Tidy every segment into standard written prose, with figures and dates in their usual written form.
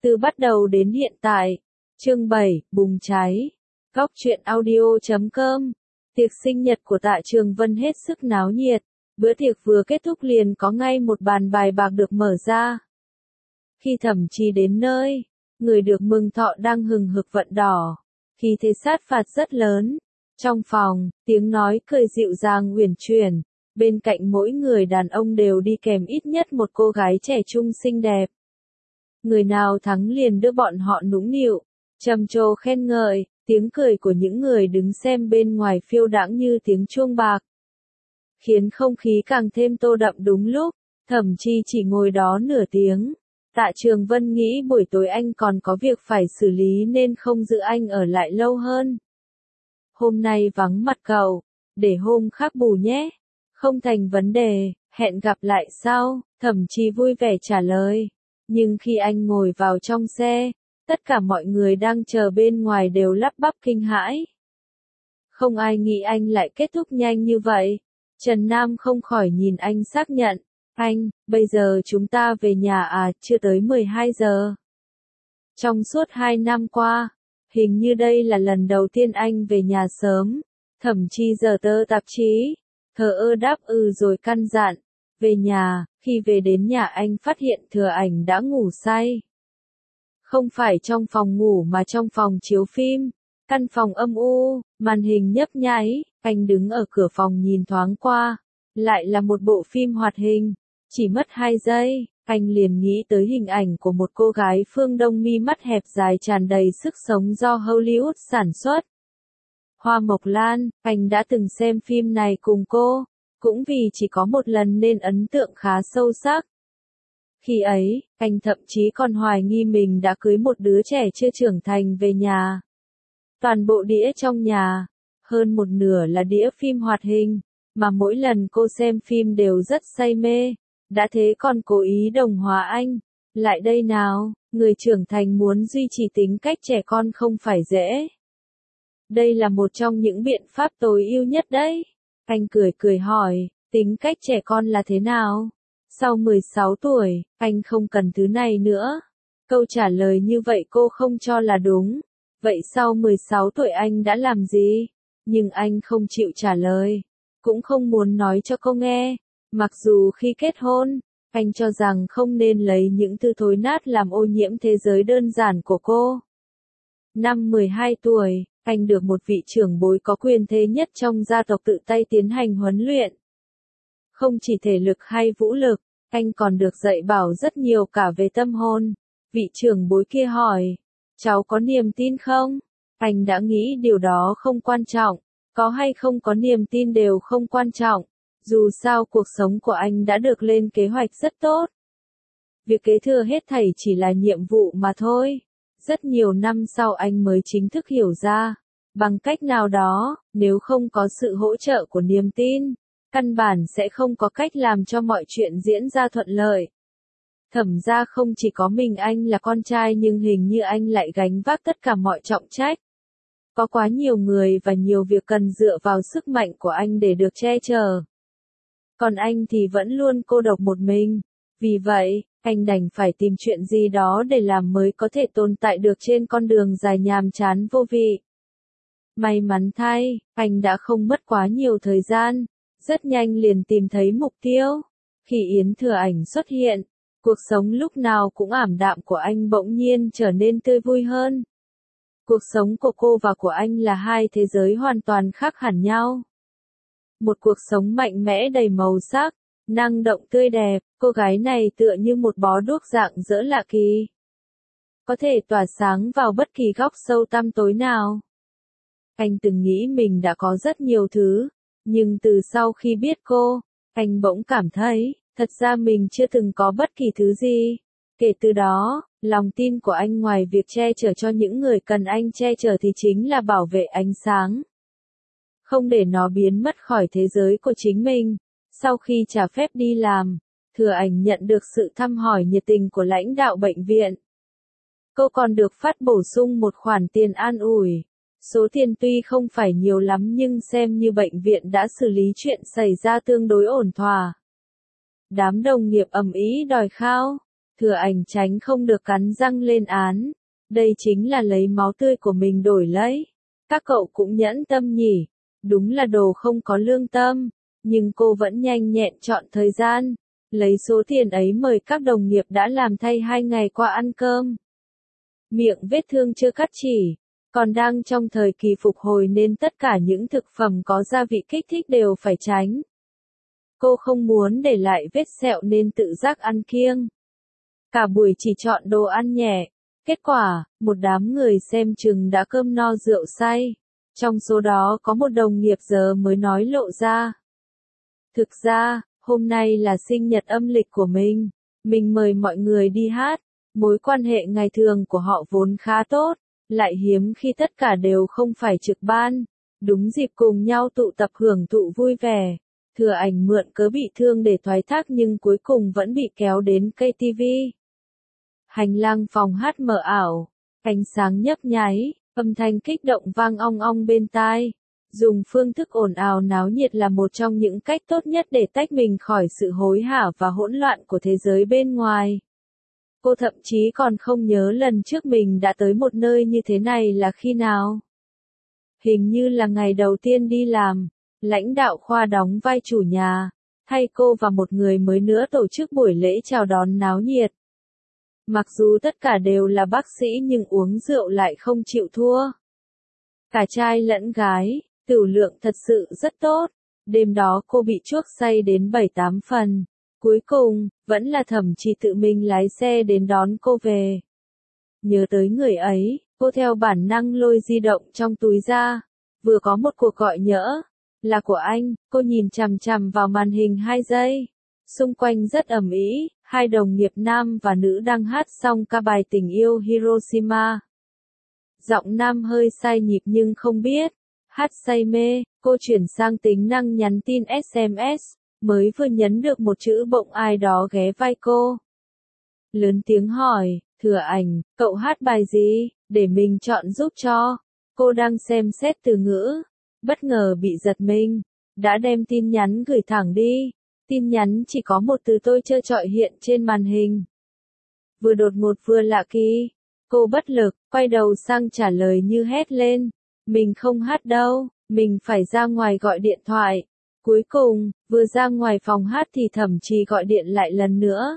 Từ bắt đầu đến hiện tại. Chương 7, bùng cháy. Góc truyện audio.com. Tiệc sinh nhật của Tạ Trường Vân hết sức náo nhiệt. Bữa tiệc vừa kết thúc liền có ngay một bàn bài bạc được mở ra. Khi Thẩm Chi đến nơi, người được mừng thọ đang hừng hực vận đỏ. Khí thế sát phạt rất lớn. Trong phòng, tiếng nói cười dịu dàng uyển chuyển. Bên cạnh mỗi người đàn ông đều đi kèm ít nhất một cô gái trẻ trung xinh đẹp. Người nào thắng liền đưa bọn họ nũng nịu, trầm trồ khen ngợi, tiếng cười của những người đứng xem bên ngoài phiêu đãng như tiếng chuông bạc. Khiến không khí càng thêm tô đậm đúng lúc, Thẩm Chi chỉ ngồi đó nửa tiếng. Tạ Trường Vân nghĩ buổi tối anh còn có việc phải xử lý nên không giữ anh ở lại lâu hơn. Hôm nay vắng mặt cậu, để hôm khác bù nhé. Không thành vấn đề, hẹn gặp lại sau, Thẩm Chi vui vẻ trả lời. Nhưng khi anh ngồi vào trong xe, tất cả mọi người đang chờ bên ngoài đều lắp bắp kinh hãi. Không ai nghĩ anh lại kết thúc nhanh như vậy. Trần Nam không khỏi nhìn anh xác nhận. Anh, bây giờ chúng ta về nhà à, chưa tới 12 giờ. Trong suốt 2 năm qua, hình như đây là lần đầu tiên anh về nhà sớm. Thẩm Chi giở tờ tạp chí, thờ ơ đáp rồi căn dặn. Về nhà, khi về đến nhà anh phát hiện Thừa Ảnh đã ngủ say. Không phải trong phòng ngủ mà trong phòng chiếu phim. Căn phòng âm u, màn hình nhấp nháy, anh đứng ở cửa phòng nhìn thoáng qua. Lại là một bộ phim hoạt hình. Chỉ mất 2 giây, anh liền nghĩ tới hình ảnh của một cô gái phương Đông mi mắt hẹp dài tràn đầy sức sống do Hollywood sản xuất. Hoa Mộc Lan, anh đã từng xem phim này cùng cô. Cũng vì chỉ có một lần nên ấn tượng khá sâu sắc. Khi ấy, anh thậm chí còn hoài nghi mình đã cưới một đứa trẻ chưa trưởng thành về nhà. Toàn bộ đĩa trong nhà, hơn một nửa là đĩa phim hoạt hình, mà mỗi lần cô xem phim đều rất say mê. Đã thế còn cố ý đồng hóa anh. Lại đây nào, người trưởng thành muốn duy trì tính cách trẻ con không phải dễ. Đây là một trong những biện pháp tối ưu nhất đấy. Anh cười hỏi, tính cách trẻ con là thế nào? Sau 16 tuổi, anh không cần thứ này nữa. Câu trả lời như vậy cô không cho là đúng. Vậy sau 16 tuổi anh đã làm gì? Nhưng anh không chịu trả lời. Cũng không muốn nói cho cô nghe. Mặc dù khi kết hôn, anh cho rằng không nên lấy những thứ thối nát làm ô nhiễm thế giới đơn giản của cô. Năm 12 tuổi, anh được một vị trưởng bối có quyền thế nhất trong gia tộc tự tay tiến hành huấn luyện. Không chỉ thể lực hay vũ lực, anh còn được dạy bảo rất nhiều cả về tâm hồn. Vị trưởng bối kia hỏi, cháu có niềm tin không? Anh đã nghĩ điều đó không quan trọng, có hay không có niềm tin đều không quan trọng. Dù sao cuộc sống của anh đã được lên kế hoạch rất tốt. Việc kế thừa hết thảy chỉ là nhiệm vụ mà thôi. Rất nhiều năm sau anh mới chính thức hiểu ra. Bằng cách nào đó, nếu không có sự hỗ trợ của niềm tin, căn bản sẽ không có cách làm cho mọi chuyện diễn ra thuận lợi. Thẩm ra không chỉ có mình anh là con trai nhưng hình như anh lại gánh vác tất cả mọi trọng trách. Có quá nhiều người và nhiều việc cần dựa vào sức mạnh của anh để được che chở. Còn anh thì vẫn luôn cô độc một mình. Vì vậy, anh đành phải tìm chuyện gì đó để làm mới có thể tồn tại được trên con đường dài nhàm chán vô vị. May mắn thay, anh đã không mất quá nhiều thời gian. Rất nhanh liền tìm thấy mục tiêu. Khi Yến Thừa Ảnh xuất hiện, cuộc sống lúc nào cũng ảm đạm của anh bỗng nhiên trở nên tươi vui hơn. Cuộc sống của cô và của anh là hai thế giới hoàn toàn khác hẳn nhau. Một cuộc sống mạnh mẽ đầy màu sắc, năng động tươi đẹp, cô gái này tựa như một bó đuốc rạng rỡ lạ kỳ. Có thể tỏa sáng vào bất kỳ góc sâu tăm tối nào. Anh từng nghĩ mình đã có rất nhiều thứ, nhưng từ sau khi biết cô, anh bỗng cảm thấy, thật ra mình chưa từng có bất kỳ thứ gì. Kể từ đó, lòng tin của anh ngoài việc che chở cho những người cần anh che chở thì chính là bảo vệ ánh sáng. Không để nó biến mất khỏi thế giới của chính mình. Sau khi trả phép đi làm, Thừa Ảnh nhận được sự thăm hỏi nhiệt tình của lãnh đạo bệnh viện. Cô còn được phát bổ sung một khoản tiền an ủi. Số tiền tuy không phải nhiều lắm nhưng xem như bệnh viện đã xử lý chuyện xảy ra tương đối ổn thỏa. Đám đồng nghiệp ầm ĩ đòi khao. Thừa Ảnh tránh không được cắn răng lên án. Đây chính là lấy máu tươi của mình đổi lấy. Các cậu cũng nhẫn tâm nhỉ. Đúng là đồ không có lương tâm. Nhưng cô vẫn nhanh nhẹn chọn thời gian. Lấy số tiền ấy mời các đồng nghiệp đã làm thay 2 ngày qua ăn cơm. Miệng vết thương chưa cắt chỉ. Còn đang trong thời kỳ phục hồi nên tất cả những thực phẩm có gia vị kích thích đều phải tránh. Cô không muốn để lại vết sẹo nên tự giác ăn kiêng. Cả buổi chỉ chọn đồ ăn nhẹ. Kết quả, một đám người xem chừng đã cơm no rượu say. Trong số đó có một đồng nghiệp giờ mới nói lộ ra. Thực ra, hôm nay là sinh nhật âm lịch của mình. Mình mời mọi người đi hát. Mối quan hệ ngày thường của họ vốn khá tốt. Lại hiếm khi tất cả đều không phải trực ban. Đúng dịp cùng nhau tụ tập hưởng thụ vui vẻ. Thừa Ảnh mượn cớ bị thương để thoái thác nhưng cuối cùng vẫn bị kéo đến cây tivi. Hành lang phòng hát mờ ảo, ánh sáng nhấp nháy, âm thanh kích động vang ong ong bên tai. Dùng phương thức ồn ào náo nhiệt là một trong những cách tốt nhất để tách mình khỏi sự hối hả và hỗn loạn của thế giới bên ngoài. Cô thậm chí còn không nhớ lần trước mình đã tới một nơi như thế này là khi nào. Hình như là ngày đầu tiên đi làm, lãnh đạo khoa đóng vai chủ nhà, thay cô và một người mới nữa tổ chức buổi lễ chào đón náo nhiệt. Mặc dù tất cả đều là bác sĩ nhưng uống rượu lại không chịu thua. Cả trai lẫn gái, tửu lượng thật sự rất tốt. Đêm đó cô bị chuốc say đến 7-8 phần. Cuối cùng, vẫn là Thẩm Trì tự mình lái xe đến đón cô về. Nhớ tới người ấy, cô theo bản năng lôi di động trong túi ra. Vừa có một cuộc gọi nhỡ. Là của anh, cô nhìn chằm chằm vào màn hình 2 giây. Xung quanh rất ầm ĩ, hai đồng nghiệp nam và nữ đang hát xong ca bài tình yêu Hiroshima. Giọng nam hơi sai nhịp nhưng không biết. Hát say mê, cô chuyển sang tính năng nhắn tin SMS, mới vừa nhấn được một chữ bỗng ai đó ghé vai cô. Lớn tiếng hỏi, Thừa Ảnh, cậu hát bài gì, để mình chọn giúp cho. Cô đang xem xét từ ngữ, bất ngờ bị giật mình, đã đem tin nhắn gửi thẳng đi. Tin nhắn chỉ có một từ tôi trơ trọi hiện trên màn hình. Vừa đột ngột vừa lạ kỳ. Cô bất lực, quay đầu sang trả lời như hét lên. Mình không hát đâu, mình phải ra ngoài gọi điện thoại. Cuối cùng, vừa ra ngoài phòng hát thì Thẩm Trì gọi điện lại lần nữa.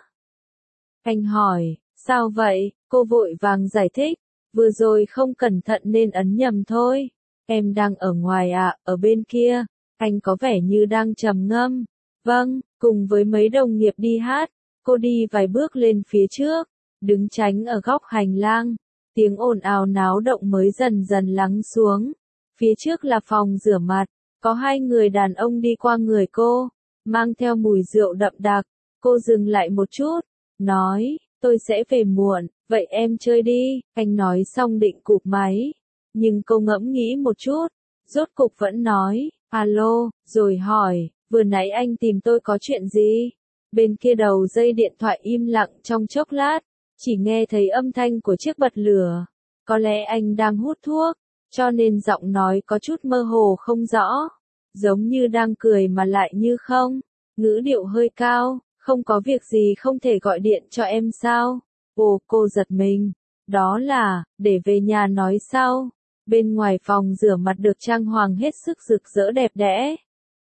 Anh hỏi, sao vậy? Cô vội vàng giải thích. Vừa rồi không cẩn thận nên ấn nhầm thôi. Em đang ở ngoài ạ, ở bên kia. Anh có vẻ như đang trầm ngâm. Vâng, cùng với mấy đồng nghiệp đi hát, cô đi vài bước lên phía trước, đứng tránh ở góc hành lang. Tiếng ồn ào náo động mới dần dần lắng xuống. Phía trước là phòng rửa mặt, có 2 người đàn ông đi qua người cô, mang theo mùi rượu đậm đặc. Cô dừng lại một chút, nói, tôi sẽ về muộn, vậy em chơi đi. Anh nói xong định cụp máy, nhưng cô ngẫm nghĩ một chút, rốt cục vẫn nói, alo, rồi hỏi, vừa nãy anh tìm tôi có chuyện gì? Bên kia đầu dây điện thoại im lặng trong chốc lát, chỉ nghe thấy âm thanh của chiếc bật lửa. Có lẽ anh đang hút thuốc, cho nên giọng nói có chút mơ hồ không rõ, giống như đang cười mà lại như không. Ngữ điệu hơi cao, không có việc gì không thể gọi điện cho em sao? Ồ, cô giật mình. Đó là, để về nhà nói sau. Bên ngoài phòng rửa mặt được trang hoàng hết sức rực rỡ đẹp đẽ.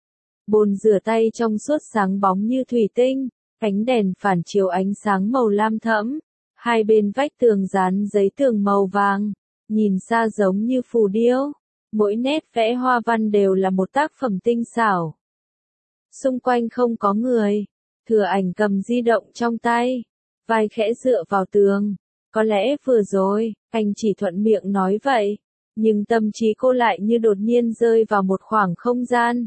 Bồn rửa tay trong suốt sáng bóng như thủy tinh, ánh đèn phản chiếu ánh sáng màu lam thẫm. Hai bên vách tường dán giấy tường màu vàng, nhìn xa giống như phù điêu. Mỗi nét vẽ hoa văn đều là một tác phẩm tinh xảo. Xung quanh không có người. Thừa Ảnh cầm di động trong tay, vai khẽ dựa vào tường. Có lẽ vừa rồi, anh chỉ thuận miệng nói vậy, nhưng tâm trí cô lại như đột nhiên rơi vào một khoảng không gian.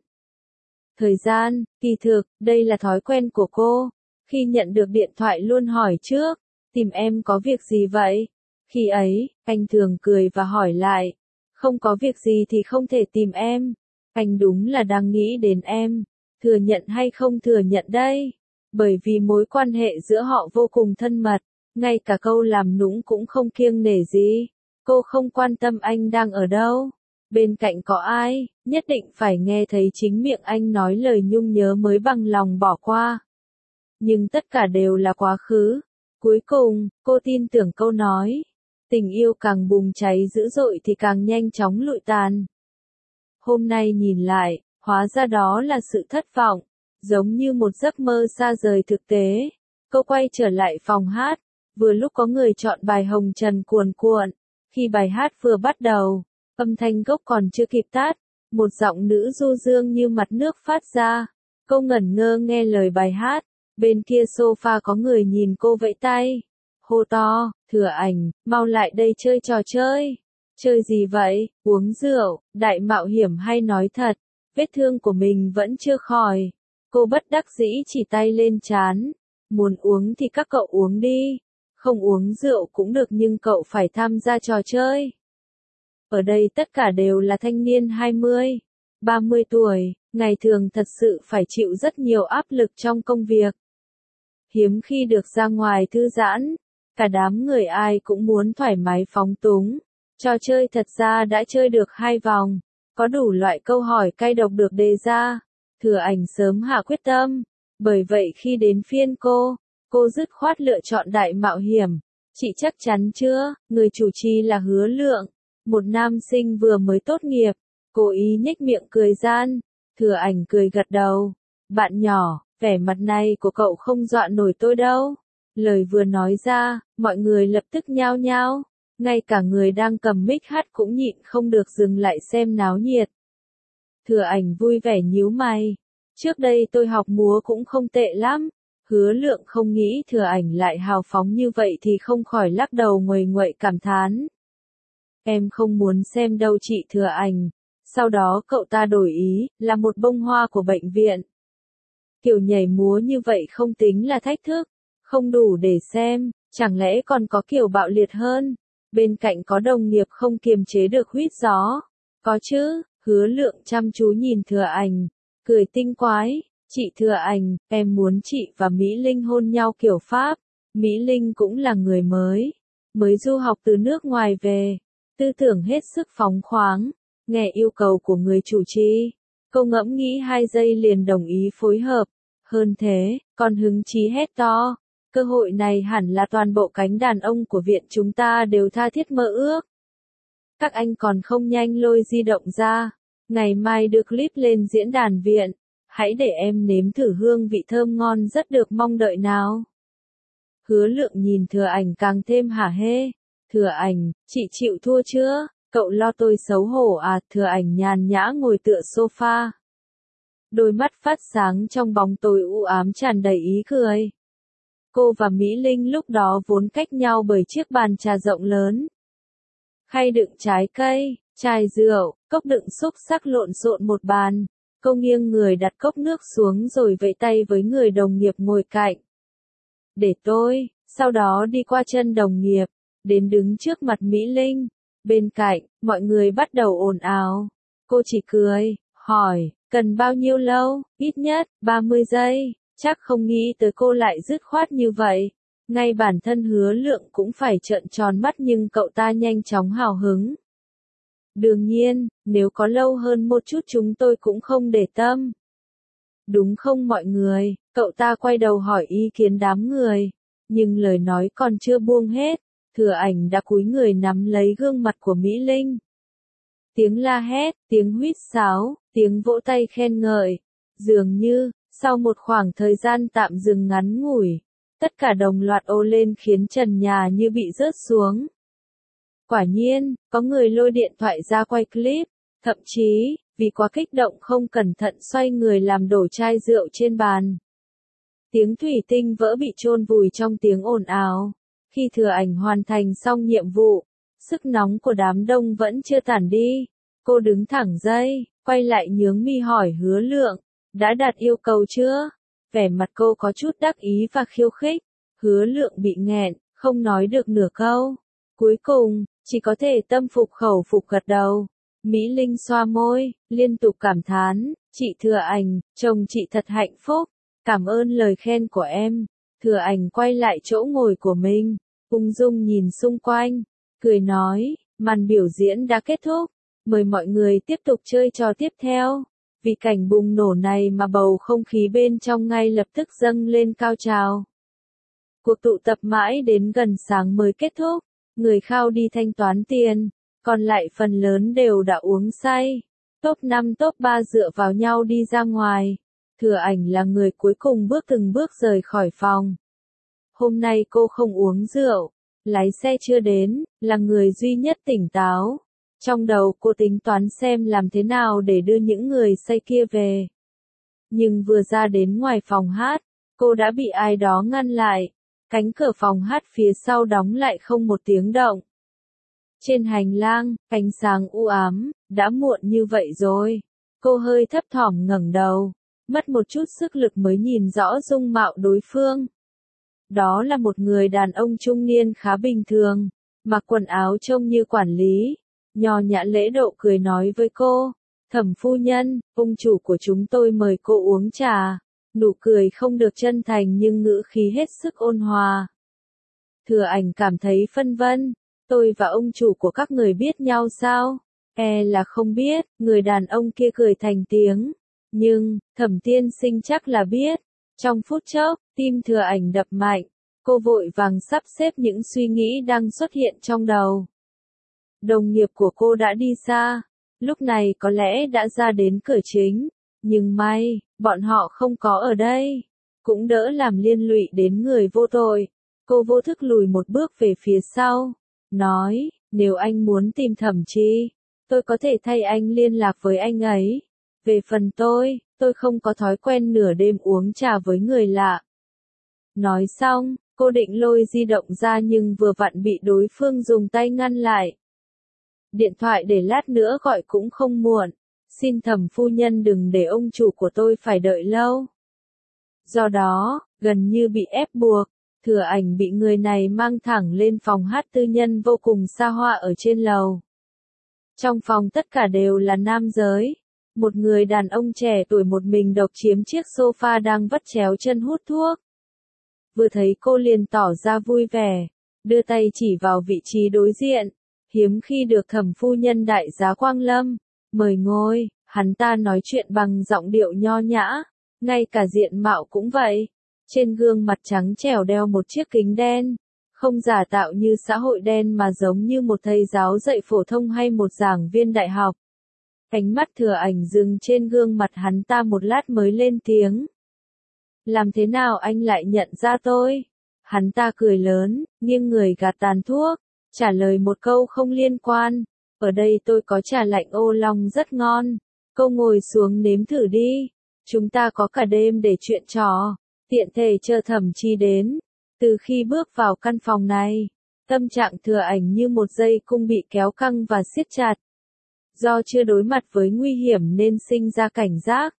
Thời gian, kỳ thực, đây là thói quen của cô. Khi nhận được điện thoại luôn hỏi trước, tìm em có việc gì vậy? Khi ấy, anh thường cười và hỏi lại, không có việc gì thì không thể tìm em. Anh đúng là đang nghĩ đến em, thừa nhận hay không thừa nhận đây? Bởi vì mối quan hệ giữa họ vô cùng thân mật, ngay cả câu làm nũng cũng không kiêng nể gì. Cô không quan tâm anh đang ở đâu, bên cạnh có ai, nhất định phải nghe thấy chính miệng anh nói lời nhung nhớ mới bằng lòng bỏ qua. Nhưng tất cả đều là quá khứ. Cuối cùng, cô tin tưởng câu nói. Tình yêu càng bùng cháy dữ dội thì càng nhanh chóng lụi tàn. Hôm nay nhìn lại, hóa ra đó là sự thất vọng, giống như một giấc mơ xa rời thực tế. Cô quay trở lại phòng hát, vừa lúc có người chọn bài Hồng Trần cuồn cuộn. Khi bài hát vừa bắt đầu, âm thanh gốc còn chưa kịp tắt, một giọng nữ du dương như mặt nước phát ra. Cô ngẩn ngơ nghe lời bài hát, bên kia sofa có người nhìn cô vẫy tay. Hô to, Thừa Ảnh, mau lại đây chơi trò chơi. Chơi gì vậy, uống rượu, đại mạo hiểm hay nói thật, vết thương của mình vẫn chưa khỏi. Cô bất đắc dĩ chỉ tay lên trán, muốn uống thì các cậu uống đi, không uống rượu cũng được nhưng cậu phải tham gia trò chơi. Ở đây tất cả đều là thanh niên 20, 30 tuổi, ngày thường thật sự phải chịu rất nhiều áp lực trong công việc. Hiếm khi được ra ngoài thư giãn, cả đám người ai cũng muốn thoải mái phóng túng. Trò chơi thật ra đã chơi được 2 vòng, có đủ loại câu hỏi cay độc được đề ra. Thừa Ảnh sớm hạ quyết tâm, bởi vậy khi đến phiên cô dứt khoát lựa chọn đại mạo hiểm. Chị chắc chắn chưa? Người chủ trì là Hứa Lượng, một nam sinh vừa mới tốt nghiệp, cố ý nhếch miệng cười gian. Thừa Ảnh cười gật đầu. Bạn nhỏ, vẻ mặt này của cậu không dọa nổi tôi đâu. Lời vừa nói ra, mọi người lập tức nhao nhao. Ngay cả người đang cầm mic hát cũng nhịn không được dừng lại xem náo nhiệt. Thừa Ảnh vui vẻ nhíu mày. Trước đây tôi học múa cũng không tệ lắm. Hứa Lượng không nghĩ Thừa Ảnh lại hào phóng như vậy thì không khỏi lắc đầu nguầy nguậy cảm thán. Em không muốn xem đâu chị Thừa Ảnh. Sau đó cậu ta đổi ý, là một bông hoa của bệnh viện. Kiểu nhảy múa như vậy không tính là thách thức, không đủ để xem, chẳng lẽ còn có kiểu bạo liệt hơn. Bên cạnh có đồng nghiệp không kiềm chế được huýt gió. Có chứ, Hứa Lượng chăm chú nhìn Thừa Ảnh, cười tinh quái. Chị Thừa Ảnh, em muốn chị và Mỹ Linh hôn nhau kiểu Pháp. Mỹ Linh cũng là người mới du học từ nước ngoài về. Tư tưởng hết sức phóng khoáng. Nghe yêu cầu của người chủ trì, cô ngẫm nghĩ 2 giây liền đồng ý phối hợp. Hơn thế, còn hứng chí hét to. Cơ hội này hẳn là toàn bộ cánh đàn ông của viện chúng ta đều tha thiết mơ ước. Các anh còn không nhanh lôi di động ra. Ngày mai đưa clip lên diễn đàn viện. Hãy để em nếm thử hương vị thơm ngon rất được mong đợi nào. Hứa Lượng nhìn Thừa Ảnh càng thêm hả hê. Thừa Ảnh, chị chịu thua chưa? Cậu lo tôi xấu hổ à? Thừa Ảnh nhàn nhã ngồi tựa sofa. Đôi mắt phát sáng trong bóng tối u ám tràn đầy ý cười. Cô và Mỹ Linh lúc đó vốn cách nhau bởi chiếc bàn trà rộng lớn. Khay đựng trái cây, chai rượu, cốc đựng xúc xắc lộn xộn một bàn. Cô nghiêng người đặt cốc nước xuống rồi vẫy tay với người đồng nghiệp ngồi cạnh. Để tôi, sau đó đi qua chân đồng nghiệp, đến đứng trước mặt Mỹ Linh. Bên cạnh, mọi người bắt đầu ồn ào. Cô chỉ cười, hỏi, cần bao nhiêu lâu? Ít nhất, 30 giây. Chắc không nghĩ tới cô lại dứt khoát như vậy. Ngay bản thân Hứa Lượng cũng phải trợn tròn mắt nhưng cậu ta nhanh chóng hào hứng. Đương nhiên, nếu có lâu hơn một chút chúng tôi cũng không để tâm. Đúng không mọi người? Cậu ta quay đầu hỏi ý kiến đám người. Nhưng lời nói còn chưa buông hết. Thừa Ảnh đã cúi người nắm lấy gương mặt của Mỹ Linh. Tiếng la hét, tiếng huýt sáo, tiếng vỗ tay khen ngợi. Dường như, sau một khoảng thời gian tạm dừng ngắn ngủi, tất cả đồng loạt ồ lên khiến trần nhà như bị rớt xuống. Quả nhiên, có người lôi điện thoại ra quay clip, thậm chí, vì quá kích động không cẩn thận xoay người làm đổ chai rượu trên bàn. Tiếng thủy tinh vỡ bị chôn vùi trong tiếng ồn ào. Khi Thừa Ảnh hoàn thành xong nhiệm vụ, sức nóng của đám đông vẫn chưa tản đi. Cô đứng thẳng dậy, quay lại nhướng mi hỏi Hứa Lượng, đã đạt yêu cầu chưa? Vẻ mặt cô có chút đắc ý và khiêu khích. Hứa Lượng bị nghẹn, không nói được nửa câu. Cuối cùng, chỉ có thể tâm phục khẩu phục gật đầu. Mỹ Linh xoa môi, liên tục cảm thán, chị Thừa Ảnh, chồng chị thật hạnh phúc. Cảm ơn lời khen của em. Thừa Ảnh quay lại chỗ ngồi của mình, ung dung nhìn xung quanh, cười nói, màn biểu diễn đã kết thúc, mời mọi người tiếp tục chơi trò tiếp theo. Vì cảnh bùng nổ này mà bầu không khí bên trong ngay lập tức dâng lên cao trào. Cuộc tụ tập mãi đến gần sáng mới kết thúc, người khao đi thanh toán tiền, còn lại phần lớn đều đã uống say. Top 5 top 3 dựa vào nhau đi ra ngoài. Thừa Ảnh là người cuối cùng từng bước rời khỏi phòng. Hôm nay cô không uống rượu, lái xe chưa đến, là người duy nhất tỉnh táo. Trong đầu cô tính toán xem làm thế nào để đưa những người say kia về. Nhưng vừa ra đến ngoài phòng hát, cô đã bị ai đó ngăn lại. Cánh cửa phòng hát phía sau đóng lại không một tiếng động. Trên hành lang, ánh sáng u ám, đã muộn như vậy rồi. Cô hơi thấp thỏm ngẩng đầu, mất một chút sức lực mới nhìn rõ dung mạo đối phương. Đó là một người đàn ông trung niên khá bình thường, mặc quần áo trông như quản lý, nho nhã lễ độ cười nói với cô, Thẩm phu nhân, ông chủ của chúng tôi mời cô uống trà. Nụ cười không được chân thành nhưng ngữ khí hết sức ôn hòa. Thừa Ảnh cảm thấy phân vân, tôi và ông chủ của các người biết nhau sao? Là không biết, người đàn ông kia cười thành tiếng. Nhưng, Thẩm tiên sinh chắc là biết. Trong phút chốc, tim Thừa Ảnh đập mạnh, cô vội vàng sắp xếp những suy nghĩ đang xuất hiện trong đầu. Đồng nghiệp của cô đã đi xa, lúc này có lẽ đã ra đến cửa chính. Nhưng may, bọn họ không có ở đây, cũng đỡ làm liên lụy đến người vô tội. Cô vô thức lùi một bước về phía sau, nói, nếu anh muốn tìm Thẩm Chi, tôi có thể thay anh liên lạc với anh ấy. Về phần tôi không có thói quen nửa đêm uống trà với người lạ. Nói xong, cô định lôi di động ra nhưng vừa vặn bị đối phương dùng tay ngăn lại. Điện thoại để lát nữa gọi cũng không muộn. Xin Thẩm phu nhân đừng để ông chủ của tôi phải đợi lâu. Do đó, gần như bị ép buộc, Thừa Ảnh bị người này mang thẳng lên phòng hát tư nhân vô cùng xa hoa ở trên lầu. Trong phòng tất cả đều là nam giới. Một người đàn ông trẻ tuổi một mình độc chiếm chiếc sofa đang vắt chéo chân hút thuốc. Vừa thấy cô liền tỏ ra vui vẻ, đưa tay chỉ vào vị trí đối diện. Hiếm khi được Thẩm phu nhân đại giá quang lâm, mời ngồi, hắn ta nói chuyện bằng giọng điệu nho nhã, ngay cả diện mạo cũng vậy. Trên gương mặt trắng trẻo đeo một chiếc kính đen, không giả tạo như xã hội đen mà giống như một thầy giáo dạy phổ thông hay một giảng viên đại học. Ánh mắt Thừa Ảnh dừng trên gương mặt hắn ta một lát mới lên tiếng. Làm thế nào anh lại nhận ra tôi? Hắn ta cười lớn, nghiêng người gạt tàn thuốc, trả lời một câu không liên quan. Ở đây tôi có trà lạnh ô long rất ngon. Cô ngồi xuống nếm thử đi. Chúng ta có cả đêm để chuyện trò. Tiện thể chờ Thẩm Chi đến. Từ khi bước vào căn phòng này, tâm trạng Thừa Ảnh như một dây cung bị kéo căng và siết chặt. Do chưa đối mặt với nguy hiểm nên sinh ra cảnh giác.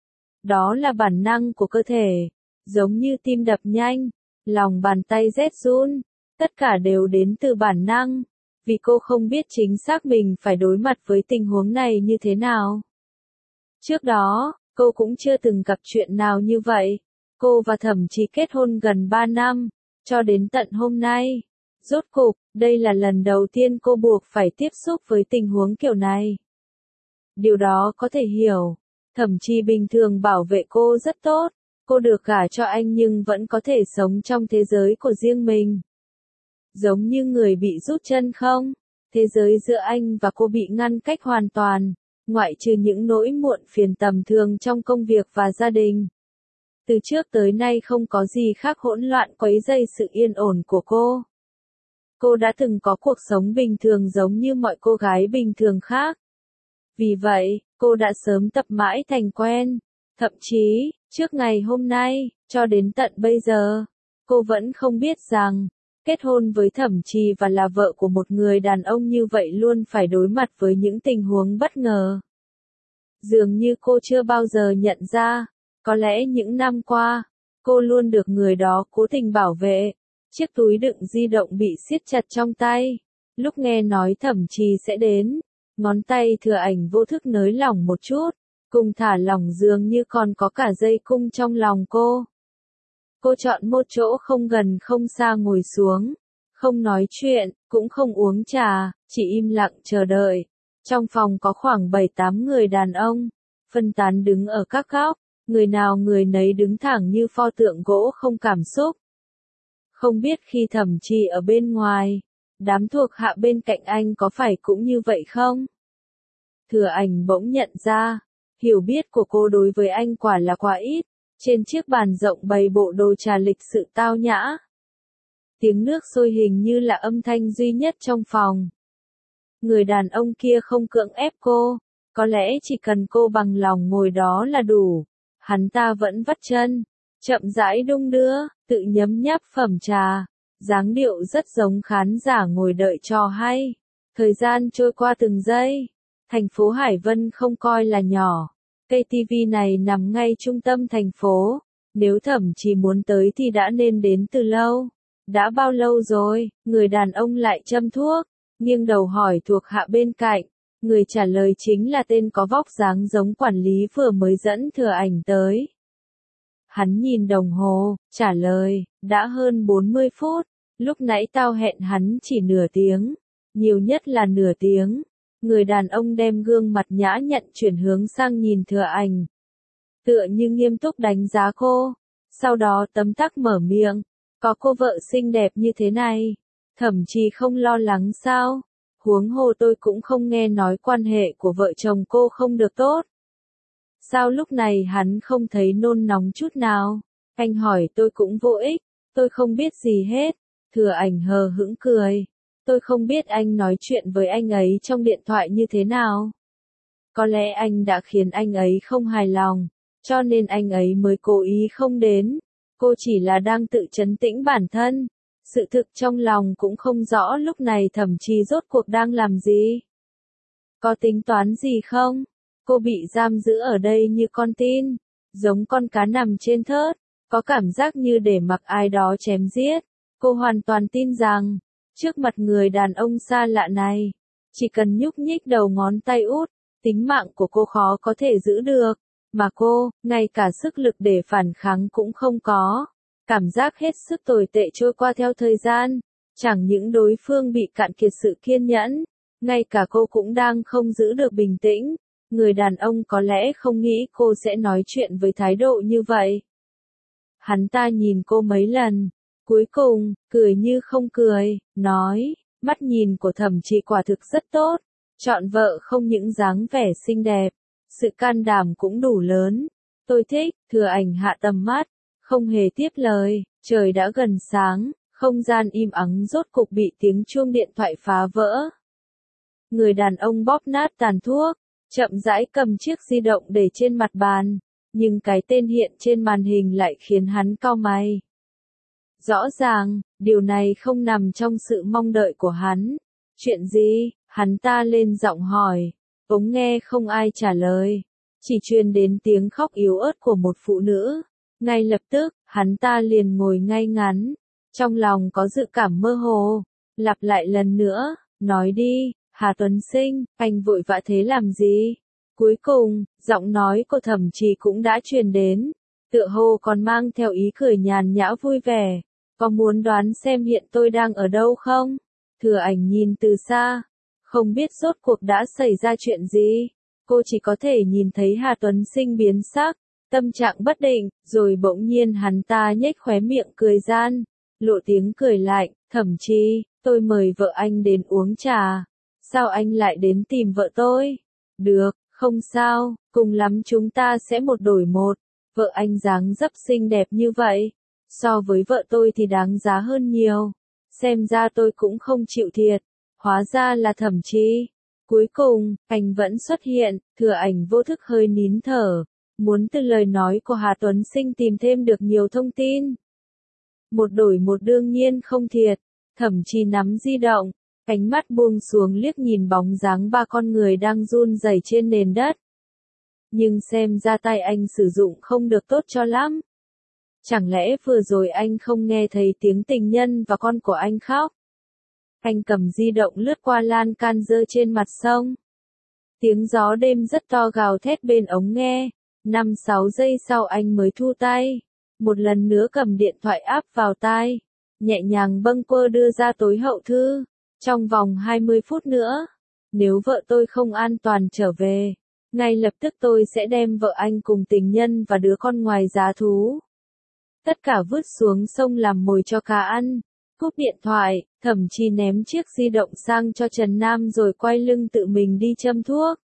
Đó là bản năng của cơ thể. Giống như tim đập nhanh, lòng bàn tay rét run. Tất cả đều đến từ bản năng. Vì cô không biết chính xác mình phải đối mặt với tình huống này như thế nào. Trước đó, cô cũng chưa từng gặp chuyện nào như vậy. Cô và Thẩm Chi kết hôn gần 3 năm, cho đến tận hôm nay. Rốt cục, đây là lần đầu tiên cô buộc phải tiếp xúc với tình huống kiểu này. Điều đó có thể hiểu. Thẩm Chi bình thường bảo vệ cô rất tốt. Cô được gả cho anh nhưng vẫn có thể sống trong thế giới của riêng mình. Giống như người bị rút chân không? Thế giới giữa anh và cô bị ngăn cách hoàn toàn, ngoại trừ những nỗi muộn phiền tầm thường trong công việc và gia đình. Từ trước tới nay không có gì khác hỗn loạn quấy rầy sự yên ổn của cô. Cô đã từng có cuộc sống bình thường giống như mọi cô gái bình thường khác. Vì vậy, cô đã sớm tập mãi thành quen. Thậm chí, trước ngày hôm nay, cho đến tận bây giờ, cô vẫn không biết rằng, kết hôn với Thẩm Chi và là vợ của một người đàn ông như vậy luôn phải đối mặt với những tình huống bất ngờ. Dường như cô chưa bao giờ nhận ra, có lẽ những năm qua, cô luôn được người đó cố tình bảo vệ. Chiếc túi đựng di động bị siết chặt trong tay. Lúc nghe nói Thẩm Chi sẽ đến, ngón tay Thừa Ảnh vô thức nới lỏng một chút, cùng thả lỏng dường như còn có cả dây cung trong lòng cô. Cô chọn một chỗ không gần không xa ngồi xuống, không nói chuyện, cũng không uống trà, chỉ im lặng chờ đợi. Trong phòng có khoảng 7-8 người đàn ông, phân tán đứng ở các góc, người nào người nấy đứng thẳng như pho tượng gỗ không cảm xúc. Không biết khi Thẩm Trì ở bên ngoài, đám thuộc hạ bên cạnh anh có phải cũng như vậy không? Thừa Ảnh bỗng nhận ra, hiểu biết của cô đối với anh quả là quá ít. Trên chiếc bàn rộng bày bộ đồ trà lịch sự tao nhã. Tiếng nước sôi hình như là âm thanh duy nhất trong phòng. Người đàn ông kia không cưỡng ép cô, có lẽ chỉ cần cô bằng lòng ngồi đó là đủ. Hắn ta vẫn vắt chân, chậm rãi đung đưa, tự nhấm nháp phẩm trà, dáng điệu rất giống khán giả ngồi đợi trò hay. Thời gian trôi qua từng giây, thành phố Hải Vân không coi là nhỏ. Cây TV này nằm ngay trung tâm thành phố, nếu Thẩm Trì muốn tới thì đã nên đến từ lâu. Đã bao lâu rồi? Người đàn ông lại châm thuốc, nghiêng đầu hỏi thuộc hạ bên cạnh. Người trả lời chính là tên có vóc dáng giống quản lý vừa mới dẫn Thừa Ảnh tới. Hắn nhìn đồng hồ, trả lời, đã hơn 40 phút, lúc nãy tao hẹn hắn chỉ nửa tiếng, nhiều nhất là nửa tiếng. Người đàn ông đem gương mặt nhã nhặn chuyển hướng sang nhìn Thừa Ảnh. Tựa như nghiêm túc đánh giá cô, sau đó tấm tắc mở miệng, có cô vợ xinh đẹp như thế này, Thẩm Trì không lo lắng sao? Huống hồ tôi cũng không nghe nói quan hệ của vợ chồng cô không được tốt. Sao lúc này hắn không thấy nôn nóng chút nào? Anh hỏi tôi cũng vô ích, tôi không biết gì hết. Thừa Ảnh hờ hững cười. Tôi không biết anh nói chuyện với anh ấy trong điện thoại như thế nào. Có lẽ anh đã khiến anh ấy không hài lòng, cho nên anh ấy mới cố ý không đến. Cô chỉ là đang tự trấn tĩnh bản thân. Sự thực trong lòng cũng không rõ lúc này Thẩm Trì rốt cuộc đang làm gì. Có tính toán gì không? Cô bị giam giữ ở đây như con tin, giống con cá nằm trên thớt, có cảm giác như để mặc ai đó chém giết. Cô hoàn toàn tin rằng, trước mặt người đàn ông xa lạ này, chỉ cần nhúc nhích đầu ngón tay út, tính mạng của cô khó có thể giữ được, mà cô, ngay cả sức lực để phản kháng cũng không có. Cảm giác hết sức tồi tệ trôi qua theo thời gian, chẳng những đối phương bị cạn kiệt sự kiên nhẫn, ngay cả cô cũng đang không giữ được bình tĩnh. Người đàn ông có lẽ không nghĩ cô sẽ nói chuyện với thái độ như vậy. Hắn ta nhìn cô mấy lần, cuối cùng, cười như không cười, nói, mắt nhìn của Thẩm Trì quả thực rất tốt, chọn vợ không những dáng vẻ xinh đẹp, sự can đảm cũng đủ lớn. Tôi thích. Thừa Ảnh hạ tầm mắt, không hề tiếp lời, trời đã gần sáng, không gian im ắng rốt cục bị tiếng chuông điện thoại phá vỡ. Người đàn ông bóp nát tàn thuốc, chậm rãi cầm chiếc di động để trên mặt bàn, nhưng cái tên hiện trên màn hình lại khiến hắn cau mày. Rõ ràng, điều này không nằm trong sự mong đợi của hắn. Chuyện gì? Hắn ta lên giọng hỏi, ống nghe không ai trả lời, chỉ truyền đến tiếng khóc yếu ớt của một phụ nữ. Ngay lập tức, hắn ta liền ngồi ngay ngắn, trong lòng có dự cảm mơ hồ, lặp lại lần nữa, nói đi, Hà Tuấn Sinh, anh vội vã thế làm gì? Cuối cùng, giọng nói của Thẩm Trì cũng đã truyền đến, tựa hồ còn mang theo ý cười nhàn nhã vui vẻ. Có muốn đoán xem hiện tôi đang ở đâu không? Thừa Ảnh nhìn từ xa, không biết rốt cuộc đã xảy ra chuyện gì. Cô chỉ có thể nhìn thấy Hà Tuấn Sinh biến sắc, tâm trạng bất định, rồi bỗng nhiên hắn ta nhếch khóe miệng cười gian, lộ tiếng cười lạnh, Thẩm Trì, tôi mời vợ anh đến uống trà. Sao anh lại đến tìm vợ tôi? Được, không sao, cùng lắm chúng ta sẽ một đổi một. Vợ anh dáng dấp xinh đẹp như vậy, so với vợ tôi thì đáng giá hơn nhiều. Xem ra tôi cũng không chịu thiệt. Hóa ra là Thẩm Trì. Cuối cùng, anh vẫn xuất hiện. Thừa Ảnh vô thức hơi nín thở, muốn từ lời nói của Hà Tuấn Sinh tìm thêm được nhiều thông tin. Một đổi một đương nhiên không thiệt. Thẩm Trì nắm di động, ánh mắt buông xuống liếc nhìn bóng dáng ba con người đang run rẩy trên nền đất. Nhưng xem ra tay anh sử dụng không được tốt cho lắm. Chẳng lẽ vừa rồi anh không nghe thấy tiếng tình nhân và con của anh khóc? Anh cầm di động lướt qua lan can dơ trên mặt sông. Tiếng gió đêm rất to gào thét bên ống nghe. 5-6 giây sau anh mới thu tay. Một lần nữa cầm điện thoại áp vào tai. Nhẹ nhàng bâng quơ đưa ra tối hậu thư. Trong vòng 20 phút nữa, nếu vợ tôi không an toàn trở về, ngay lập tức tôi sẽ đem vợ anh cùng tình nhân và đứa con ngoài giá thú. tất cả vứt xuống sông làm mồi cho cá ăn. Cúp điện thoại, Thẩm Chi ném chiếc di động sang cho Trần Nam rồi quay lưng tự mình đi châm thuốc.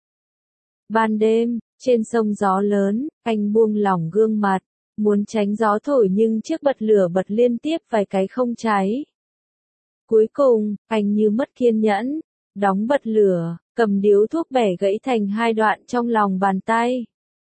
Ban đêm, trên sông gió lớn, anh buông lỏng gương mặt, muốn tránh gió thổi nhưng chiếc bật lửa bật liên tiếp vài cái không cháy. Cuối cùng, anh như mất kiên nhẫn, đóng bật lửa, cầm điếu thuốc bẻ gãy thành hai đoạn trong lòng bàn tay.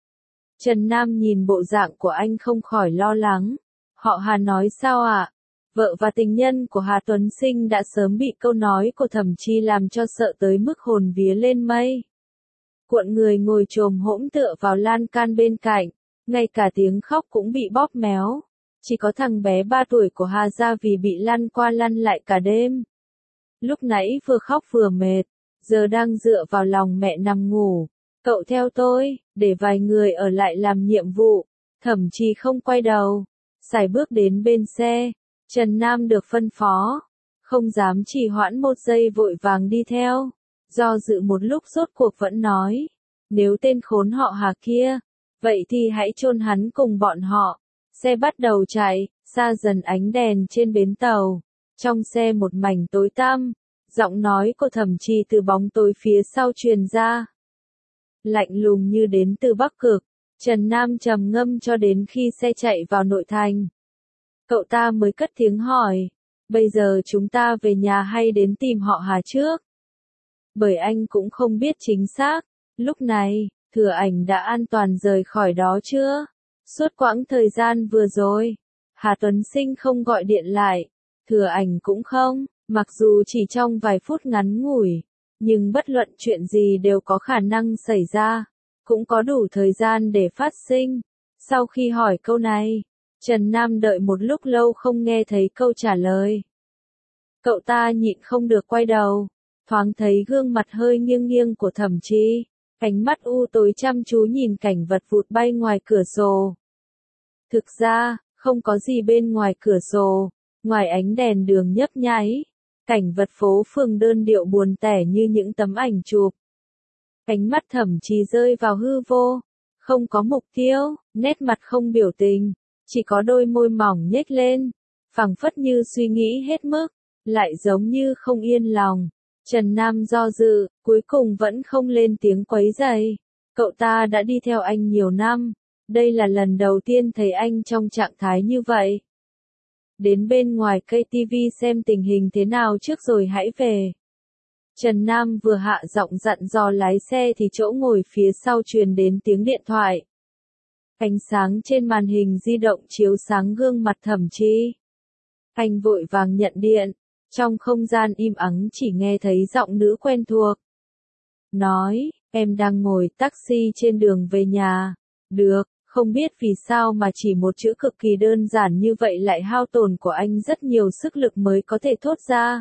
Trần Nam nhìn bộ dạng của anh không khỏi lo lắng. Họ Hà nói sao ạ? Vợ và tình nhân của Hà Tuấn Sinh đã sớm bị câu nói của Thẩm Chi làm cho sợ tới mức hồn vía lên mây. Cuộn người ngồi chồm hỗn tựa vào lan can bên cạnh, ngay cả tiếng khóc cũng bị bóp méo. Chỉ có thằng bé 3 tuổi của Hà ra vì bị lăn qua lăn lại cả đêm. Lúc nãy vừa khóc vừa mệt, giờ đang dựa vào lòng mẹ nằm ngủ. Cậu theo tôi, để vài người ở lại làm nhiệm vụ. Thẩm Chi không quay đầu, sải bước đến bên xe. Trần Nam được phân phó, không dám trì hoãn một giây vội vàng đi theo. Do dự một lúc rốt cuộc vẫn nói, nếu tên khốn họ Hà kia, vậy thì hãy chôn hắn cùng bọn họ. Xe bắt đầu chạy, xa dần ánh đèn trên bến tàu. Trong xe một mảnh tối tăm, giọng nói của Thẩm Chi từ bóng tối phía sau truyền ra. Lạnh lùng như đến từ Bắc Cực, Trần Nam trầm ngâm cho đến khi xe chạy vào nội thành. Cậu ta mới cất tiếng hỏi, bây giờ chúng ta về nhà hay đến tìm họ Hà trước? Bởi anh cũng không biết chính xác, lúc này, Thừa Ảnh đã an toàn rời khỏi đó chưa? Suốt quãng thời gian vừa rồi, Hà Tuấn Sinh không gọi điện lại, Thừa Ảnh cũng không, mặc dù chỉ trong vài phút ngắn ngủi, nhưng bất luận chuyện gì đều có khả năng xảy ra, cũng có đủ thời gian để phát sinh. Sau khi hỏi câu này, Trần Nam đợi một lúc lâu không nghe thấy câu trả lời. Cậu ta nhịn không được quay đầu, thoáng thấy gương mặt hơi nghiêng nghiêng của Thẩm Chi, ánh mắt u tối chăm chú nhìn cảnh vật vụt bay ngoài cửa sổ. Thực ra, không có gì bên ngoài cửa sổ, ngoài ánh đèn đường nhấp nháy, cảnh vật phố phường đơn điệu buồn tẻ như những tấm ảnh chụp. Ánh mắt Thẩm Chi rơi vào hư vô, không có mục tiêu, nét mặt không biểu tình, chỉ có đôi môi mỏng nhếch lên, phảng phất như suy nghĩ hết mức, lại giống như không yên lòng. Trần Nam do dự, cuối cùng vẫn không lên tiếng quấy rầy. Cậu ta đã đi theo anh nhiều năm, đây là lần đầu tiên thấy anh trong trạng thái như vậy. Đến bên ngoài cây tivi xem tình hình thế nào trước rồi hãy về. Trần Nam vừa hạ giọng dặn dò lái xe thì chỗ ngồi phía sau truyền đến tiếng điện thoại. Ánh sáng trên màn hình di động chiếu sáng gương mặt Thẩm Chi. Anh vội vàng nhận điện, trong không gian im ắng chỉ nghe thấy giọng nữ quen thuộc. Nói, em đang ngồi taxi trên đường về nhà. Được, không biết vì sao mà chỉ một chữ cực kỳ đơn giản như vậy lại hao tổn của anh rất nhiều sức lực mới có thể thốt ra.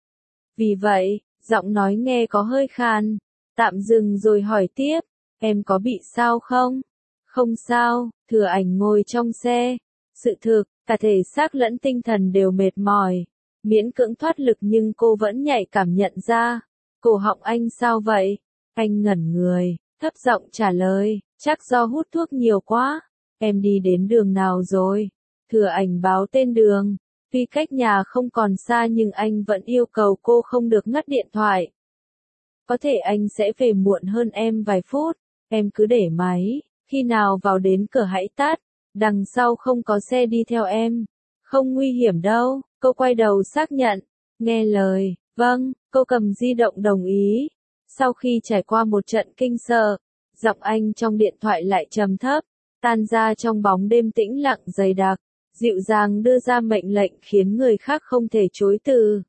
Vì vậy, giọng nói nghe có hơi khan, tạm dừng rồi hỏi tiếp, em có bị sao không? Không sao, Thừa Ảnh ngồi trong xe. Sự thực, cả thể xác lẫn tinh thần đều mệt mỏi, miễn cưỡng thoát lực nhưng cô vẫn nhạy cảm nhận ra. Cổ họng anh sao vậy? Anh ngẩn người, thấp giọng trả lời, chắc do hút thuốc nhiều quá. Em đi đến đường nào rồi? Thừa Ảnh báo tên đường. Tuy cách nhà không còn xa nhưng anh vẫn yêu cầu cô không được ngắt điện thoại. Có thể anh sẽ về muộn hơn em vài phút, em cứ để máy, khi nào vào đến cửa hãy tắt, đằng sau không có xe đi theo em. Không nguy hiểm đâu, cô quay đầu xác nhận, nghe lời, vâng, cô cầm di động đồng ý. Sau khi trải qua một trận kinh sợ, giọng anh trong điện thoại lại trầm thấp, tan ra trong bóng đêm tĩnh lặng dày đặc. Dịu dàng đưa ra mệnh lệnh khiến người khác không thể chối từ.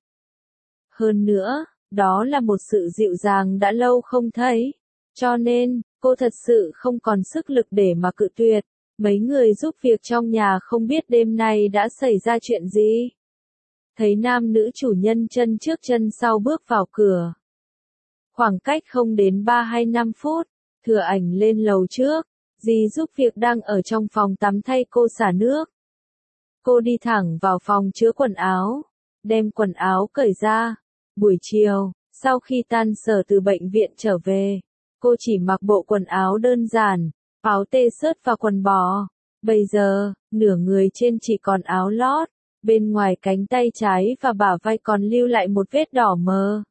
Hơn nữa, đó là một sự dịu dàng đã lâu không thấy. Cho nên, cô thật sự không còn sức lực để mà cự tuyệt. Mấy người giúp việc trong nhà không biết đêm nay đã xảy ra chuyện gì. Thấy nam nữ chủ nhân chân trước chân sau bước vào cửa. Khoảng cách không đến 3 hay 5 phút, Thừa Ảnh lên lầu trước. Dì giúp việc đang ở trong phòng tắm thay cô xả nước. Cô đi thẳng vào phòng chứa quần áo, đem quần áo cởi ra. Buổi chiều, sau khi tan sở từ bệnh viện trở về, cô chỉ mặc bộ quần áo đơn giản, áo tê xớt và quần bò. Bây giờ, nửa người trên chỉ còn áo lót, bên ngoài cánh tay trái và bả vai còn lưu lại một vết đỏ mờ.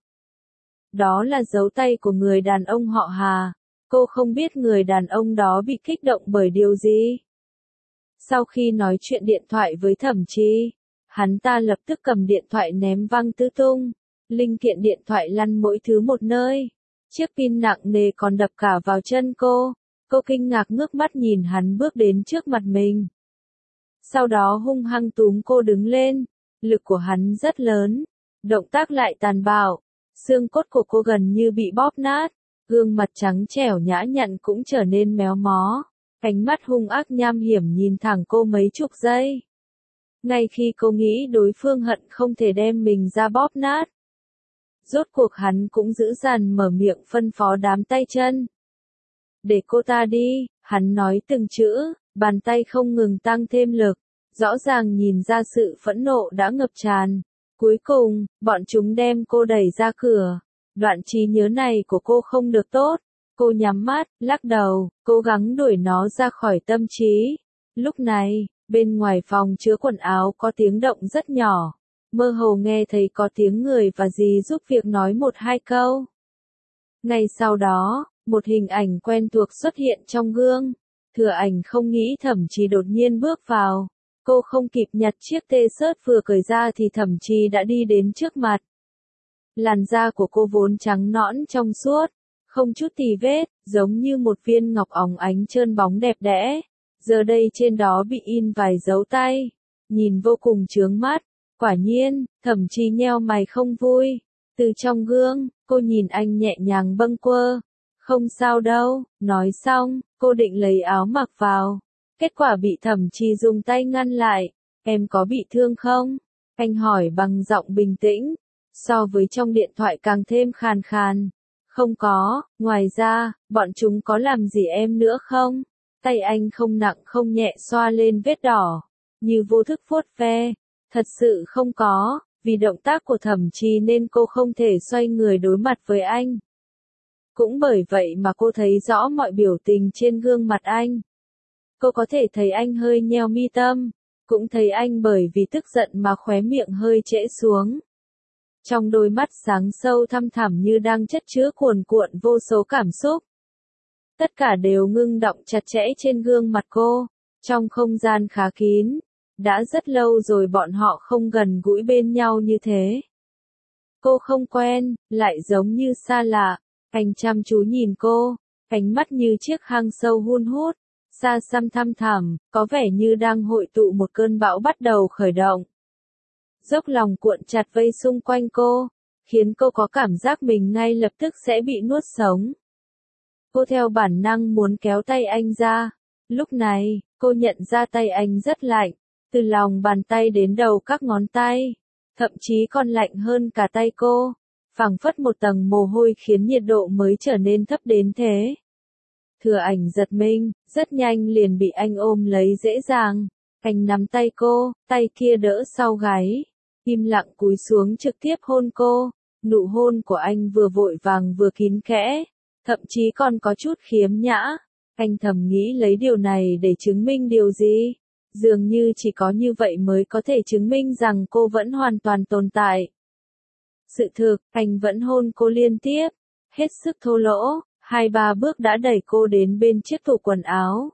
Đó là dấu tay của người đàn ông họ Hà. Cô không biết người đàn ông đó bị kích động bởi điều gì. Sau khi nói chuyện điện thoại với Thẩm Chi, hắn ta lập tức cầm điện thoại ném văng tứ tung. Linh kiện điện thoại lăn mỗi thứ một nơi. Chiếc pin nặng nề còn đập cả vào chân cô. Cô kinh ngạc ngước mắt nhìn hắn bước đến trước mặt mình. Sau đó hung hăng túm cô đứng lên. Lực của hắn rất lớn. Động tác lại tàn bạo. Xương cốt của cô gần như bị bóp nát. Gương mặt trắng trẻo nhã nhặn cũng trở nên méo mó. Ánh mắt hung ác nham hiểm nhìn thẳng cô mấy chục giây. Ngay khi cô nghĩ đối phương hận không thể đem mình ra bóp nát. Rốt cuộc hắn cũng giữ dằn mở miệng phân phó đám tay chân. Để cô ta đi, hắn nói từng chữ, bàn tay không ngừng tăng thêm lực. Rõ ràng nhìn ra sự phẫn nộ đã ngập tràn. Cuối cùng, bọn chúng đem cô đẩy ra cửa. Đoạn trí nhớ này của cô không được tốt. Cô nhắm mắt, lắc đầu, cố gắng đuổi nó ra khỏi tâm trí. Lúc này, bên ngoài phòng chứa quần áo có tiếng động rất nhỏ. Mơ hồ nghe thấy có tiếng người và dì giúp việc nói một hai câu. Ngay sau đó, một hình ảnh quen thuộc xuất hiện trong gương. Thừa Ảnh không nghĩ Thẩm Chi đột nhiên bước vào. Cô không kịp nhặt chiếc t-shirt vừa cởi ra thì Thẩm Chi đã đi đến trước mặt. Làn da của cô vốn trắng nõn trong suốt, không chút tì vết, giống như một viên ngọc óng ánh trơn bóng đẹp đẽ. Giờ đây trên đó bị in vài dấu tay, nhìn vô cùng chướng mắt. Quả nhiên, Thẩm Chi nheo mày không vui. Từ trong gương, cô nhìn anh nhẹ nhàng bâng quơ. Không sao đâu, nói xong, cô định lấy áo mặc vào. Kết quả bị Thẩm Chi dùng tay ngăn lại. Em có bị thương không? Anh hỏi bằng giọng bình tĩnh, so với trong điện thoại càng thêm khàn khàn. Không có, ngoài ra, bọn chúng có làm gì em nữa không? Tay anh không nặng không nhẹ xoa lên vết đỏ, như vô thức vuốt ve. Thật sự không có, vì động tác của Thẩm Chi nên cô không thể xoay người đối mặt với anh. Cũng bởi vậy mà cô thấy rõ mọi biểu tình trên gương mặt anh. Cô có thể thấy anh hơi nheo mi tâm, cũng thấy anh bởi vì tức giận mà khóe miệng hơi trễ xuống. Trong đôi mắt sáng sâu thăm thẳm như đang chất chứa cuồn cuộn vô số cảm xúc. Tất cả đều ngưng đọng chặt chẽ trên gương mặt cô, trong không gian khá kín. Đã rất lâu rồi bọn họ không gần gũi bên nhau như thế. Cô không quen, lại giống như xa lạ. Anh chăm chú nhìn cô, ánh mắt như chiếc hang sâu hun hút, xa xăm thăm thẳm, có vẻ như đang hội tụ một cơn bão bắt đầu khởi động. Dốc lòng cuộn chặt vây xung quanh cô, khiến cô có cảm giác mình ngay lập tức sẽ bị nuốt sống. Cô theo bản năng muốn kéo tay anh ra. Lúc này, cô nhận ra tay anh rất lạnh, từ lòng bàn tay đến đầu các ngón tay, thậm chí còn lạnh hơn cả tay cô. Phảng phất một tầng mồ hôi khiến nhiệt độ mới trở nên thấp đến thế. Thừa Ảnh giật mình, rất nhanh liền bị anh ôm lấy dễ dàng. Anh nắm tay cô, tay kia đỡ sau gáy, im lặng cúi xuống trực tiếp hôn cô. Nụ hôn của anh vừa vội vàng vừa kín kẽ, thậm chí còn có chút khiếm nhã. Anh thầm nghĩ lấy điều này để chứng minh điều gì? Dường như chỉ có như vậy mới có thể chứng minh rằng cô vẫn hoàn toàn tồn tại. Sự thực, anh vẫn hôn cô liên tiếp, hết sức thô lỗ, 2-3 bước đã đẩy cô đến bên chiếc tủ quần áo.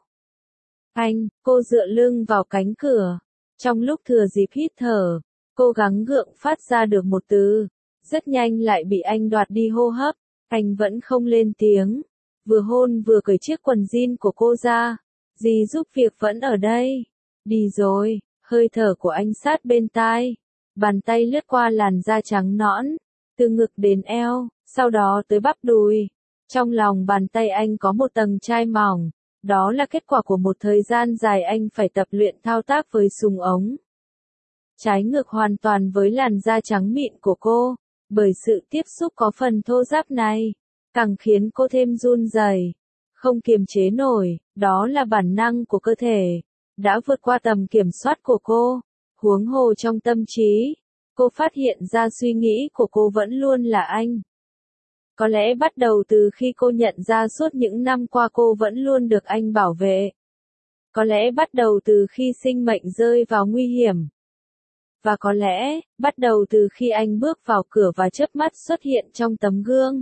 Cô dựa lưng vào cánh cửa. Trong lúc thừa dịp hít thở, cố gắng gượng phát ra được một từ. Rất nhanh lại bị anh đoạt đi hô hấp. Anh vẫn không lên tiếng. Vừa hôn vừa cởi chiếc quần jean của cô ra. Dì giúp việc vẫn ở đây. Đi rồi, hơi thở của anh sát bên tai. Bàn tay lướt qua làn da trắng nõn, từ ngực đến eo, sau đó tới bắp đùi. Trong lòng bàn tay anh có một tầng chai mỏng, đó là kết quả của một thời gian dài anh phải tập luyện thao tác với súng ống. Trái ngược hoàn toàn với làn da trắng mịn của cô, bởi sự tiếp xúc có phần thô ráp này, càng khiến cô thêm run rẩy, không kiềm chế nổi, đó là bản năng của cơ thể, đã vượt qua tầm kiểm soát của cô. Huống hồ trong tâm trí, cô phát hiện ra suy nghĩ của cô vẫn luôn là anh. Có lẽ bắt đầu từ khi cô nhận ra suốt những năm qua cô vẫn luôn được anh bảo vệ. Có lẽ bắt đầu từ khi sinh mệnh rơi vào nguy hiểm. Và có lẽ, bắt đầu từ khi anh bước vào cửa và chớp mắt xuất hiện trong tấm gương.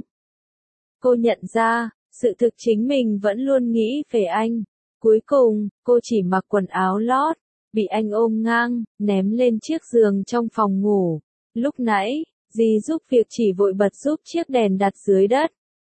Cô nhận ra, sự thực chính mình vẫn luôn nghĩ về anh. Cuối cùng, cô chỉ mặc quần áo lót, bị anh ôm ngang, ném lên chiếc giường trong phòng ngủ. Lúc nãy, dì giúp việc chỉ vội bật giúp chiếc đèn đặt dưới đất.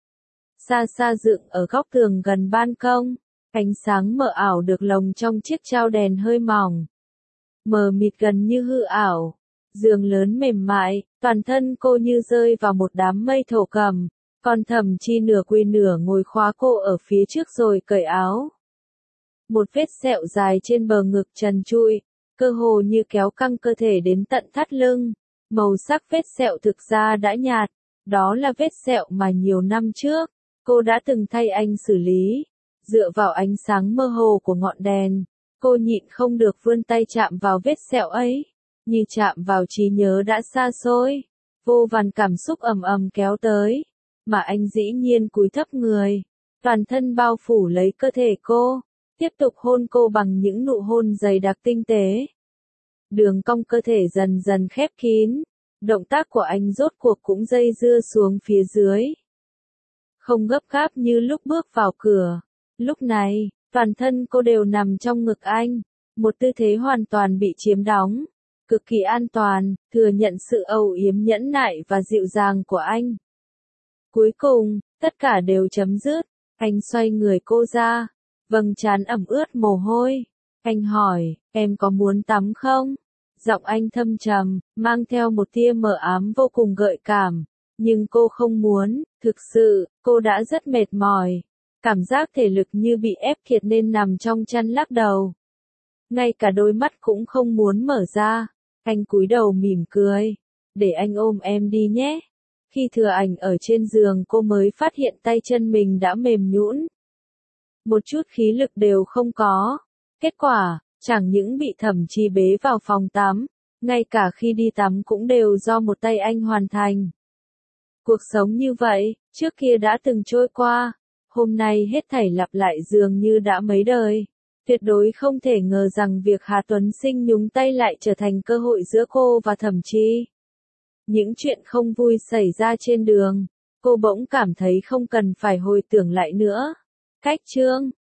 Xa xa dựng ở góc tường gần ban công, ánh sáng mờ ảo được lồng trong chiếc trao đèn hơi mỏng. Mờ mịt gần như hư ảo. Giường lớn mềm mại, toàn thân cô như rơi vào một đám mây thổ cầm. Còn Thẩm Chi nửa quỳ nửa ngồi khóa cô ở phía trước rồi cởi áo. Một vết sẹo dài trên bờ ngực trần trụi, cơ hồ như kéo căng cơ thể đến tận thắt lưng. Màu sắc vết sẹo thực ra đã nhạt, đó là vết sẹo mà nhiều năm trước, cô đã từng thay anh xử lý. Dựa vào ánh sáng mơ hồ của ngọn đèn, cô nhịn không được vươn tay chạm vào vết sẹo ấy, như chạm vào trí nhớ đã xa xôi. Vô vàn cảm xúc ầm ầm kéo tới, mà anh dĩ nhiên cúi thấp người, toàn thân bao phủ lấy cơ thể cô, tiếp tục hôn cô bằng những nụ hôn dày đặc tinh tế. Đường cong cơ thể dần dần khép kín, động tác của anh rốt cuộc cũng dây dưa xuống phía dưới. Không gấp gáp như lúc bước vào cửa, lúc này, toàn thân cô đều nằm trong ngực anh, một tư thế hoàn toàn bị chiếm đóng, cực kỳ an toàn, thừa nhận sự âu yếm nhẫn nại và dịu dàng của anh. Cuối cùng, tất cả đều chấm dứt, anh xoay người cô ra, vầng trán ẩm ướt mồ hôi. Anh hỏi, em có muốn tắm không? Giọng anh thâm trầm, mang theo một tia mờ ám vô cùng gợi cảm. Nhưng cô không muốn, thực sự, cô đã rất mệt mỏi. Cảm giác thể lực như bị ép kiệt nên nằm trong chăn lắc đầu. Ngay cả đôi mắt cũng không muốn mở ra. Anh cúi đầu mỉm cười. Để anh ôm em đi nhé. Khi thừa ảnh ở trên giường cô mới phát hiện tay chân mình đã mềm nhũn. Một chút khí lực đều không có. Kết quả, chẳng những bị Thẩm Chi bế vào phòng tắm, ngay cả khi đi tắm cũng đều do một tay anh hoàn thành. Cuộc sống như vậy, trước kia đã từng trôi qua, hôm nay hết thảy lặp lại dường như đã mấy đời. Tuyệt đối không thể ngờ rằng việc Hà Tuấn Sinh nhúng tay lại trở thành cơ hội giữa cô và Thẩm Chi. Những chuyện không vui xảy ra trên đường, cô bỗng cảm thấy không cần phải hồi tưởng lại nữa. Cách chương